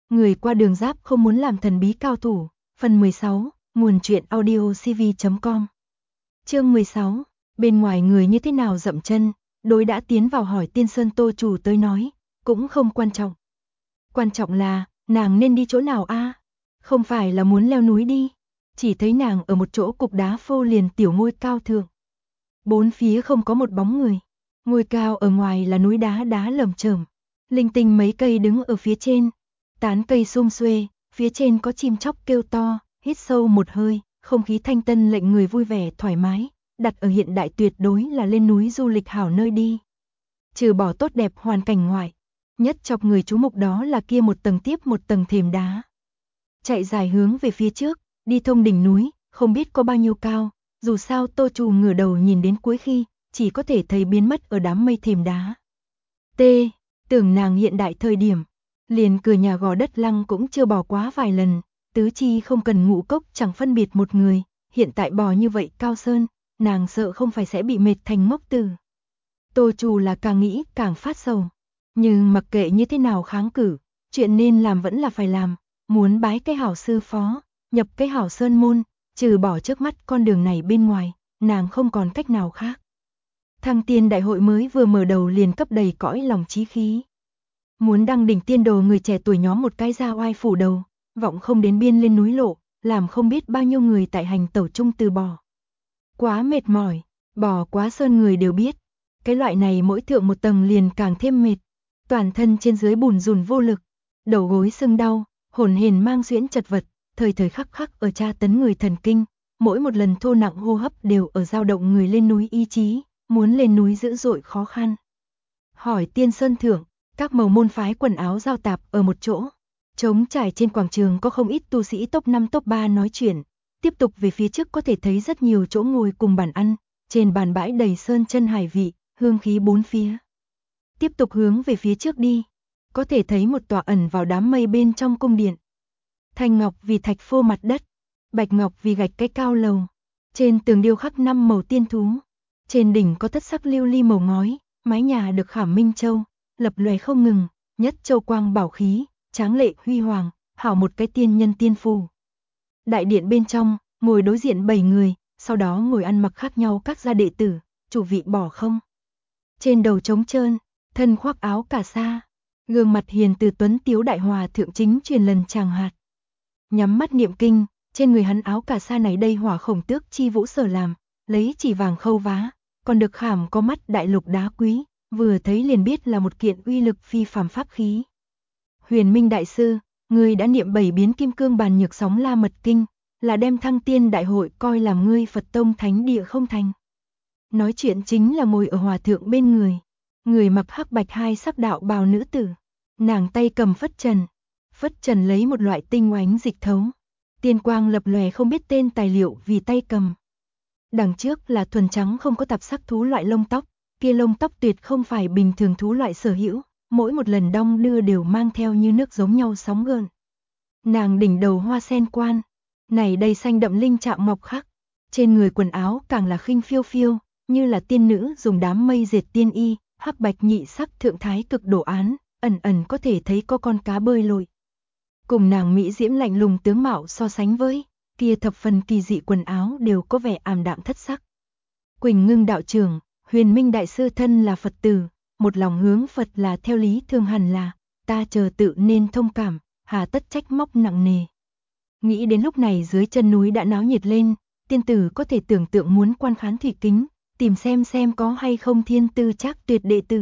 Người qua đường giáp không muốn làm thần bí cao thủ. Phần 16, nguồn truyện audiocv.com. Chương 16, bên ngoài người như thế nào dậm chân, đối đã tiến vào hỏi Tiên Sơn Tô chủ tới nói, cũng không quan trọng. Quan trọng là, nàng nên đi chỗ nào a? Không phải là muốn leo núi đi. Chỉ thấy nàng ở một chỗ cục đá phô liền tiểu ngôi cao thượng. Bốn phía không có một bóng người. Ngôi cao ở ngoài là núi đá đá lởm chởm. Linh tinh mấy cây đứng ở phía trên. Tán cây xum xuê, phía trên có chim chóc kêu to, hít sâu một hơi, không khí thanh tân lệnh người vui vẻ thoải mái, đặt ở hiện đại tuyệt đối là lên núi du lịch hảo nơi đi. Trừ bỏ tốt đẹp hoàn cảnh ngoại, nhất chọc người chú mục đó là kia một tầng tiếp một tầng thềm đá. Chạy dài hướng về phía trước, đi thông đỉnh núi, không biết có bao nhiêu cao, dù sao Tô Trù ngửa đầu nhìn đến cuối khi, chỉ có thể thấy biến mất ở đám mây thềm đá. Tưởng nàng hiện đại thời điểm, liền cửa nhà gò đất lăng cũng chưa bỏ quá vài lần, tứ chi không cần ngũ cốc chẳng phân biệt một người, hiện tại bò như vậy cao sơn, nàng sợ không phải sẽ bị mệt thành ngốc tử. Tô Trù là càng nghĩ càng phát sầu, nhưng mặc kệ như thế nào kháng cự, chuyện nên làm vẫn là phải làm, muốn bái cái hảo sư phó, nhập cái hảo sơn môn, trừ bỏ trước mắt con đường này bên ngoài, nàng không còn cách nào khác. Thăng tiên đại hội mới vừa mở đầu liền cấp đầy cõi lòng chí khí. Muốn đăng đỉnh tiên đồ người trẻ tuổi nhóm một cái ra oai phủ đầu, vọng không đến biên lên núi lộ, làm không biết bao nhiêu người tại hành tẩu chung từ bỏ. Quá mệt mỏi, bỏ quá sơn người đều biết, cái loại này mỗi thượng một tầng liền càng thêm mệt, toàn thân trên dưới bùn rùn vô lực, đầu gối sưng đau, hồn hển mang duyễn chật vật, thời thời khắc khắc ở tra tấn người thần kinh, mỗi một lần thô nặng hô hấp đều ở dao động người lên núi ý chí, muốn lên núi dữ dội khó khăn. Hỏi Tiên Sơn thượng, các màu môn phái quần áo giao tạp ở một chỗ. Trống trải trên quảng trường có không ít tu sĩ top 5 top 3 nói chuyện. Tiếp tục về phía trước có thể thấy rất nhiều chỗ ngồi cùng bàn ăn. Trên bàn bãi đầy sơn chân hải vị, hương khí bốn phía. Tiếp tục hướng về phía trước đi. Có thể thấy một tòa ẩn vào đám mây bên trong cung điện. Thanh ngọc vì thạch phô mặt đất. Bạch ngọc vì gạch cái cao lầu. Trên tường điêu khắc 5 màu tiên thú. Trên đỉnh có thất sắc lưu ly màu ngói. Mái nhà được khảm minh châu, lập lòe không ngừng, nhất châu quang bảo khí, tráng lệ huy hoàng, hảo một cái tiên nhân tiên phù. Đại điện bên trong, ngồi đối diện 7 người, sau đó ngồi ăn mặc khác nhau các gia đệ tử, chủ vị bỏ không. Trên đầu trống trơn, thân khoác áo cà sa, gương mặt hiền từ tuấn tiếu đại hòa thượng chính truyền lần tràng hạt. Nhắm mắt niệm kinh, trên người hắn áo cà sa này đây hỏa khổng tước chi vũ sở làm, lấy chỉ vàng khâu vá, còn được khảm có mắt đại lục đá quý, vừa thấy liền biết là một kiện uy lực phi phàm pháp khí. Huyền Minh đại sư, ngươi đã niệm 7 biến kim cương bàn nhược sóng la mật kinh, là đem thăng tiên đại hội coi làm ngươi Phật tông thánh địa không thành. Nói chuyện chính là ngồi ở hòa thượng bên người mặc hắc bạch hai sắc đạo bào nữ tử, nàng tay cầm phất trần lấy một loại tinh oánh dịch thấu, tiên quang lập lòe không biết tên tài liệu vì tay cầm. Đằng trước là thuần trắng không có tạp sắc thú loại lông tóc, kia lông tóc tuyệt không phải bình thường thú loại sở hữu, mỗi một lần đong đưa đều mang theo như nước giống nhau sóng gợn. Nàng đỉnh đầu hoa sen quan, này đây xanh đậm linh trạng mọc khắc, trên người quần áo càng là khinh phiêu phiêu, như là tiên nữ dùng đám mây dệt tiên y, hắc bạch nhị sắc thượng thái cực đồ án, ẩn ẩn có thể thấy có con cá bơi lội. Cùng nàng mỹ diễm lạnh lùng tướng mạo so sánh với kia thập phần kỳ dị quần áo đều có vẻ ảm đạm thất sắc. Quỳnh Ngưng đạo trưởng, Huyền Minh đại sư thân là Phật tử, một lòng hướng Phật là theo lý thường hẳn là, ta chờ tự nên thông cảm, hà tất trách móc nặng nề. Nghĩ đến lúc này dưới chân núi đã náo nhiệt lên, tiên tử có thể tưởng tượng muốn quan khán thủy kính, tìm xem có hay không thiên tư trác tuyệt đệ tử.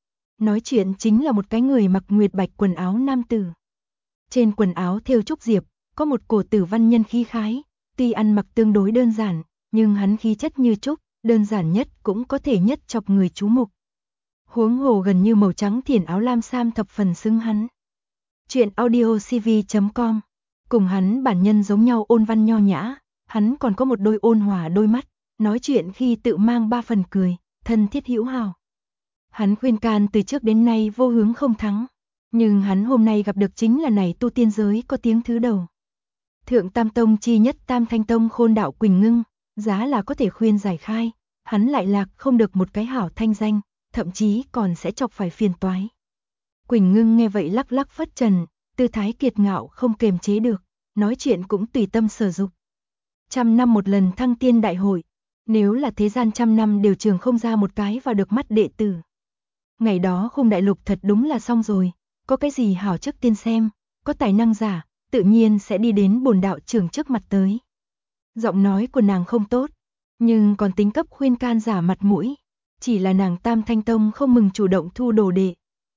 Nói chuyện chính là một cái người mặc nguyệt bạch quần áo nam tử. Trên quần áo thêu trúc diệp, có một cổ tử văn nhân khí khái, tuy ăn mặc tương đối đơn giản, nhưng hắn khí chất như trúc, đơn giản nhất cũng có thể nhất chọc người chú mục. Huống hồ gần như màu trắng thiển áo lam sam thập phần xứng hắn. Chuyện audiocv.com. Cùng hắn bản nhân giống nhau ôn văn nho nhã, hắn còn có một đôi ôn hòa đôi mắt, nói chuyện khi tự mang 3 phần cười, thân thiết hữu hảo. Hắn khuyên can từ trước đến nay vô hướng không thắng, nhưng hắn hôm nay gặp được chính là này tu tiên giới có tiếng thứ đầu. Thượng Tam Tông chi nhất Tam Thanh Tông Khôn đạo Quỳnh Ngưng, giá là có thể khuyên giải khai, hắn lại lạc không được một cái hảo thanh danh, thậm chí còn sẽ chọc phải phiền toái. Quỳnh Ngưng nghe vậy lắc lắc phất trần, tư thái kiệt ngạo không kềm chế được, nói chuyện cũng tùy tâm sở dục. 100 năm một lần thăng tiên đại hội, nếu là thế gian 100 năm đều trường không ra một cái vào được mắt đệ tử. Ngày đó Khung đại lục thật đúng là xong rồi, có cái gì hảo trước tiên xem, có tài năng giả, tự nhiên sẽ đi đến bổn đạo trưởng trước mặt tới. Giọng nói của nàng không tốt, nhưng còn tính cấp khuyên can giả mặt mũi, chỉ là nàng Tam Thanh Tông không mừng chủ động thu đồ đệ.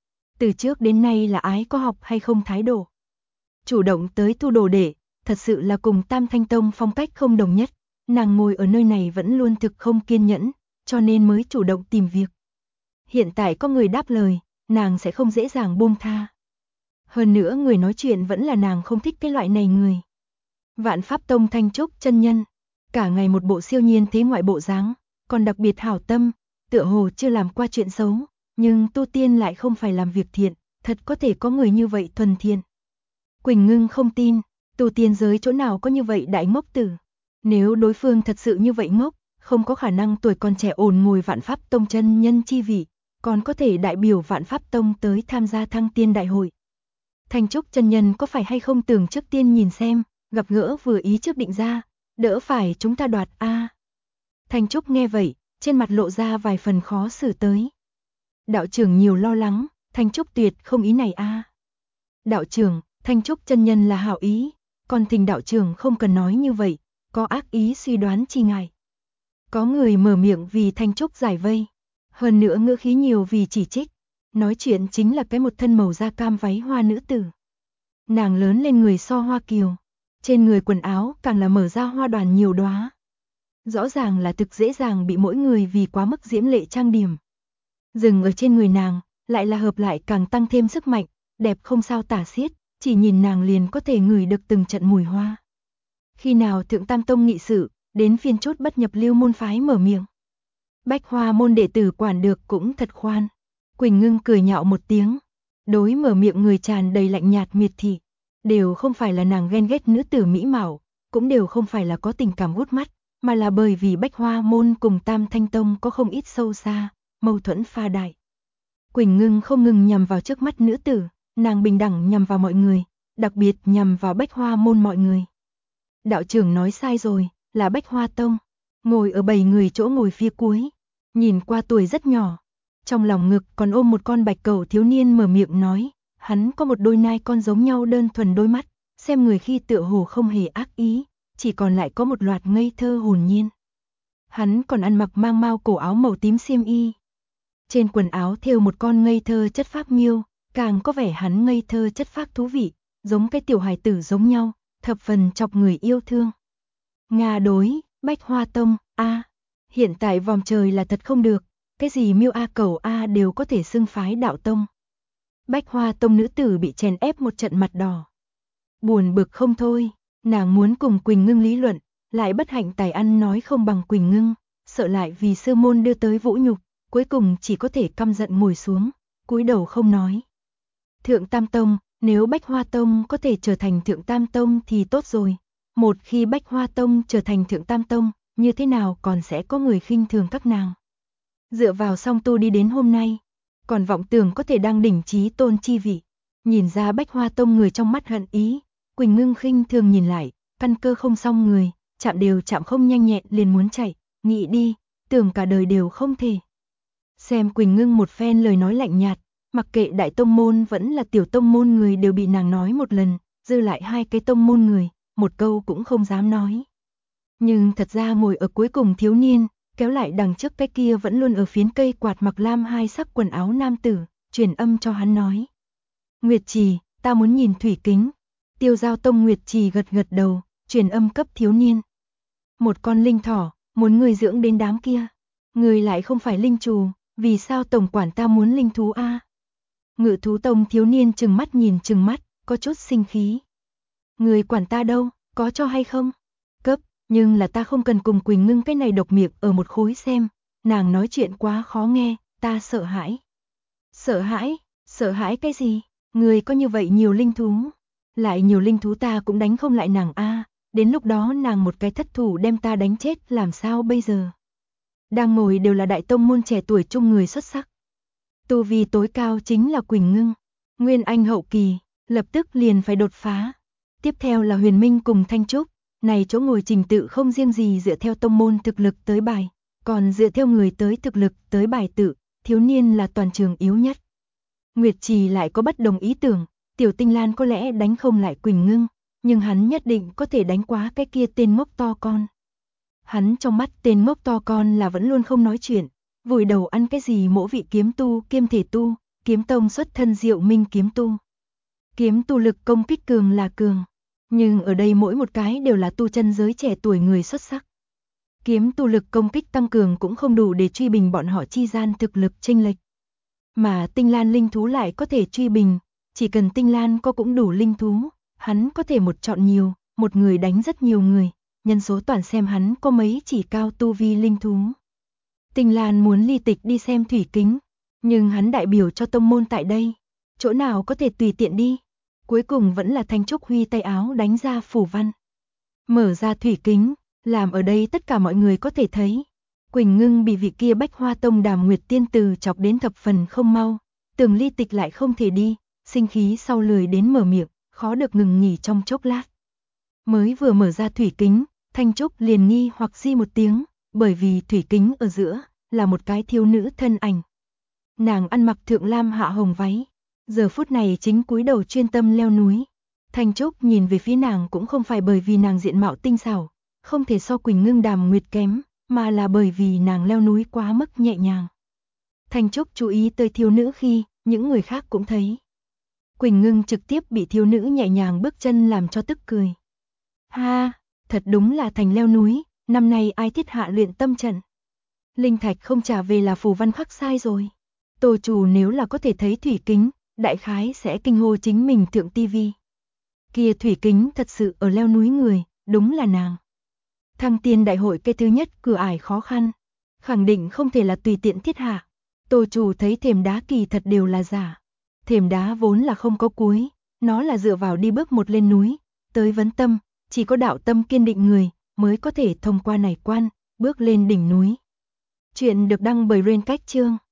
Từ trước đến nay là ái có học hay không thái độ. Chủ động tới thu đồ đệ, thật sự là cùng Tam Thanh Tông phong cách không đồng nhất, nàng ngồi ở nơi này vẫn luôn thực không kiên nhẫn, cho nên mới chủ động tìm việc. Hiện tại có người đáp lời, nàng sẽ không dễ dàng buông tha. Hơn nữa người nói chuyện vẫn là nàng không thích cái loại này người. Vạn Pháp Tông Thanh Trúc chân nhân, cả ngày một bộ siêu nhiên thế ngoại bộ dáng, còn đặc biệt hảo tâm, tựa hồ chưa làm qua chuyện xấu, nhưng tu tiên lại không phải làm việc thiện, thật có thể có người như vậy thuần thiện. Quỳnh Ngưng không tin, tu tiên giới chỗ nào có như vậy đại ngốc tử. Nếu đối phương thật sự như vậy ngốc, không có khả năng tuổi còn trẻ ổn ngồi Vạn Pháp Tông chân nhân chi vị, còn có thể đại biểu Vạn Pháp Tông tới tham gia thăng tiên đại hội. Thanh Trúc chân nhân có phải hay không tưởng trước tiên nhìn xem, gặp gỡ vừa ý trước định ra, đỡ phải chúng ta đoạt a. Thanh Trúc nghe vậy, trên mặt lộ ra vài phần khó xử tới. Đạo trưởng nhiều lo lắng, Thanh Trúc tuyệt không ý này a. Đạo trưởng, Thanh Trúc chân nhân là hảo ý, còn thỉnh đạo trưởng không cần nói như vậy, có ác ý suy đoán chi ngại. Có người mở miệng vì Thanh Trúc giải vây, hơn nữa ngữ khí nhiều vì chỉ trích, nói chuyện chính là cái một thân màu da cam váy hoa nữ tử. Nàng lớn lên người so hoa kiều, trên người quần áo càng là mở ra hoa đoàn nhiều đóa. Rõ ràng là thực dễ dàng bị mỗi người vì quá mức diễm lệ trang điểm. Dừng ở trên người nàng, lại là hợp lại càng tăng thêm sức mạnh, đẹp không sao tả xiết, chỉ nhìn nàng liền có thể ngửi được từng trận mùi hoa. Khi nào Thượng Tam Tông nghị sự, đến phiên chốt bất nhập lưu môn phái mở miệng. Bách Hoa môn đệ tử quản được cũng thật khoan. Quỳnh Ngưng cười nhạo một tiếng, đối mở miệng người tràn đầy lạnh nhạt miệt thị, đều không phải là nàng ghen ghét nữ tử mỹ mạo, cũng đều không phải là có tình cảm hút mắt, mà là bởi vì Bách Hoa môn cùng Tam Thanh Tông có không ít sâu xa, mâu thuẫn pha đại. Quỳnh Ngưng không ngừng nhằm vào trước mắt nữ tử, nàng bình đẳng nhằm vào mọi người, đặc biệt nhằm vào Bách Hoa môn mọi người. Đạo trưởng nói sai rồi, là Bách Hoa Tông, ngồi ở 7 người chỗ ngồi phía cuối, nhìn qua tuổi rất nhỏ, trong lòng ngực còn ôm một con bạch cẩu thiếu niên mở miệng nói, hắn có một đôi nai con giống nhau đơn thuần đôi mắt, xem người khi tựa hồ không hề ác ý, chỉ còn lại có một loạt ngây thơ hồn nhiên. Hắn còn ăn mặc mang mao cổ áo màu tím xiêm y. Trên quần áo thêu một con ngây thơ chất phác miêu, càng có vẻ hắn ngây thơ chất phác thú vị, giống cái tiểu hài tử giống nhau, thập phần chọc người yêu thương. Nga đối, Bách Hoa Tông, hiện tại vòm trời là thật không được, cái gì miêu cầu đều có thể xưng phái đạo tông. Bách Hoa Tông nữ tử bị chèn ép một trận mặt đỏ. Buồn bực không thôi, nàng muốn cùng Quỳnh Ngưng lý luận, lại bất hạnh tài ăn nói không bằng Quỳnh Ngưng, sợ lại vì sư môn đưa tới vũ nhục, cuối cùng chỉ có thể căm giận ngồi xuống, cúi đầu không nói. Thượng Tam Tông, nếu Bách Hoa Tông có thể trở thành Thượng Tam Tông thì tốt rồi. Một khi Bách Hoa Tông trở thành Thượng Tam Tông, như thế nào còn sẽ có người khinh thường các nàng. Dựa vào song tu đi đến hôm nay, còn vọng tưởng có thể đăng đỉnh chí tôn chi vị. Nhìn ra Bách Hoa Tông người trong mắt hận ý, Quỳnh Ngưng khinh thường nhìn lại, căn cơ không xong người, chạm đều chạm không nhanh nhẹn liền muốn chạy, nghĩ đi, tưởng cả đời đều không thể. Xem Quỳnh Ngưng một phen lời nói lạnh nhạt, mặc kệ đại tông môn vẫn là tiểu tông môn người đều bị nàng nói một lần, dư lại hai cái tông môn người, một câu cũng không dám nói. Nhưng thật ra ngồi ở cuối cùng thiếu niên, kéo lại đằng trước cái kia vẫn luôn ở phiến cây quạt mặc lam hai sắc quần áo nam tử, truyền âm cho hắn nói. Nguyệt Trì, ta muốn nhìn thủy kính. Tiêu Giao Tông Nguyệt Trì gật gật đầu, truyền âm cấp thiếu niên. Một con linh thỏ, muốn người dưỡng đến đám kia. Người lại không phải linh trù, vì sao tổng quản ta muốn linh thú a? Ngự thú tông thiếu niên chừng mắt nhìn chừng mắt, có chút sinh khí. Người quản ta đâu, có cho hay không? Cấp, nhưng là ta không cần cùng Quỳnh Ngưng cái này độc miệng ở một khối xem, nàng nói chuyện quá khó nghe, ta sợ hãi. Sợ hãi cái gì? Người có như vậy nhiều linh thú, lại nhiều linh thú ta cũng đánh không lại nàng a, đến lúc đó nàng một cái thất thủ đem ta đánh chết làm sao bây giờ? Đang ngồi đều là đại tông môn trẻ tuổi trung người xuất sắc. Tu vi tối cao chính là Quỳnh Ngưng, Nguyên Anh hậu kỳ, lập tức liền phải đột phá. Tiếp theo là Huyền Minh cùng Thanh Trúc, này chỗ ngồi trình tự không riêng gì dựa theo tông môn thực lực tới bài, còn dựa theo người tới thực lực tới bài tự, thiếu niên là toàn trường yếu nhất. Nguyệt Trì lại có bất đồng ý tưởng, Tiểu Tinh Lan có lẽ đánh không lại Quỳnh Ngưng, nhưng hắn nhất định có thể đánh quá cái kia tên ngốc to con. Hắn trong mắt tên ngốc to con là vẫn luôn không nói chuyện, vùi đầu ăn cái gì mỗ vị kiếm tu kiêm thể tu, kiếm tông xuất thân Diệu Minh kiếm tu. Kiếm tu lực công kích cường là cường, nhưng ở đây mỗi một cái đều là tu chân giới trẻ tuổi người xuất sắc. Kiếm tu lực công kích tăng cường cũng không đủ để truy bình bọn họ chi gian thực lực chênh lệch. Mà Tinh Lan linh thú lại có thể truy bình, chỉ cần Tinh Lan có cũng đủ linh thú, hắn có thể một chọn nhiều, một người đánh rất nhiều người, nhân số toàn xem hắn có mấy chỉ cao tu vi linh thú. Tinh Lan muốn ly tịch đi xem thủy kính, nhưng hắn đại biểu cho tông môn tại đây, chỗ nào có thể tùy tiện đi. Cuối cùng vẫn là Thanh Trúc huy tay áo đánh ra phủ văn. Mở ra thủy kính, làm ở đây tất cả mọi người có thể thấy. Quỳnh Ngưng bị vị kia Bách Hoa Tông Đàm Nguyệt tiên tử chọc đến thập phần không mau, tưởng ly tịch lại không thể đi, sinh khí sau lười đến mở miệng, khó được ngừng nghỉ trong chốc lát. Mới vừa mở ra thủy kính, Thanh Trúc liền nghi hoặc di một tiếng, bởi vì thủy kính ở giữa là một cái thiếu nữ thân ảnh. Nàng ăn mặc thượng lam hạ hồng váy, giờ phút này chính cúi đầu chuyên tâm leo núi. Thanh Trúc nhìn về phía nàng cũng không phải bởi vì nàng diện mạo tinh xảo, không thể so Quỳnh Ngưng Đàm Nguyệt kém, mà là bởi vì nàng leo núi quá mức nhẹ nhàng. Thanh Trúc chú ý tới thiếu nữ khi, những người khác cũng thấy. Quỳnh Ngưng trực tiếp bị thiếu nữ nhẹ nhàng bước chân làm cho tức cười. Ha, thật đúng là thành leo núi, năm nay ai thiết hạ luyện tâm trận. Linh thạch không trả về là phù văn khắc sai rồi. Tô chủ nếu là có thể thấy thủy kính, đại khái sẽ kinh hô chính mình thượng tivi. Kia thủy kính thật sự ở leo núi người, đúng là nàng. Thăng tiên đại hội cái thứ nhất cửa ải khó khăn, khẳng định không thể là tùy tiện thiết hạ. Tô chủ thấy thềm đá kỳ thật đều là giả. Thềm đá vốn là không có cuối, nó là dựa vào đi bước một lên núi, tới vấn tâm, chỉ có đạo tâm kiên định người mới có thể thông qua này quan, bước lên đỉnh núi. Chuyện được đăng bởi Rain Cách Chương.